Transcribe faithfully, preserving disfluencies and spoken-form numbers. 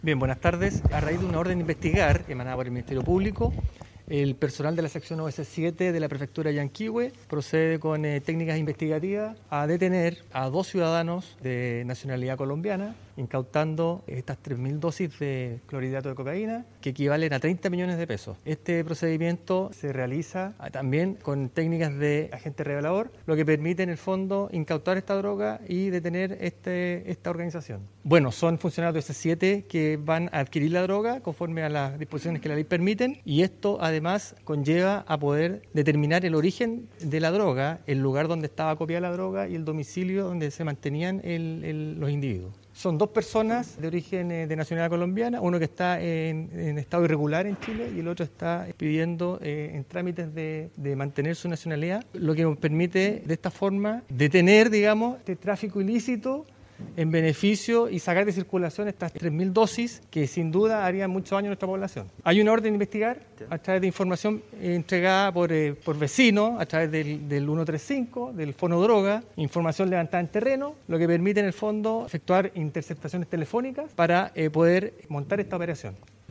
Bien, buenas tardes. A raíz de una orden de investigar emanada por el Ministerio Público, el personal de la sección O S siete de la prefectura de Yanquihue procede con eh, técnicas investigativas a detener a dos ciudadanos de nacionalidad colombiana, incautando estas tres mil dosis de clorhidrato de cocaína, que equivalen a treinta millones de pesos. Este procedimiento se realiza también con técnicas de agente revelador, lo que permite en el fondo incautar esta droga y detener este, esta organización. Bueno, son funcionarios de O S siete que van a adquirir la droga conforme a las disposiciones que la ley permiten, y esto además conlleva a poder determinar el origen de la droga, el lugar donde estaba copiada la droga y el domicilio donde se mantenían el, el, los individuos. Son dos personas de origen eh, de nacionalidad colombiana, uno que está en, en estado irregular en Chile y el otro está pidiendo eh, en trámites de, de mantener su nacionalidad, lo que nos permite de esta forma detener, digamos, este tráfico ilícito en beneficio y sacar de circulación estas tres mil dosis que sin duda harían mucho daño a nuestra población. Hay una orden de investigar a través de información entregada por, eh, por vecinos, a través del, del ciento treinta y cinco, del Fonodroga, información levantada en terreno, lo que permite en el fondo efectuar interceptaciones telefónicas para eh, poder montar esta operación.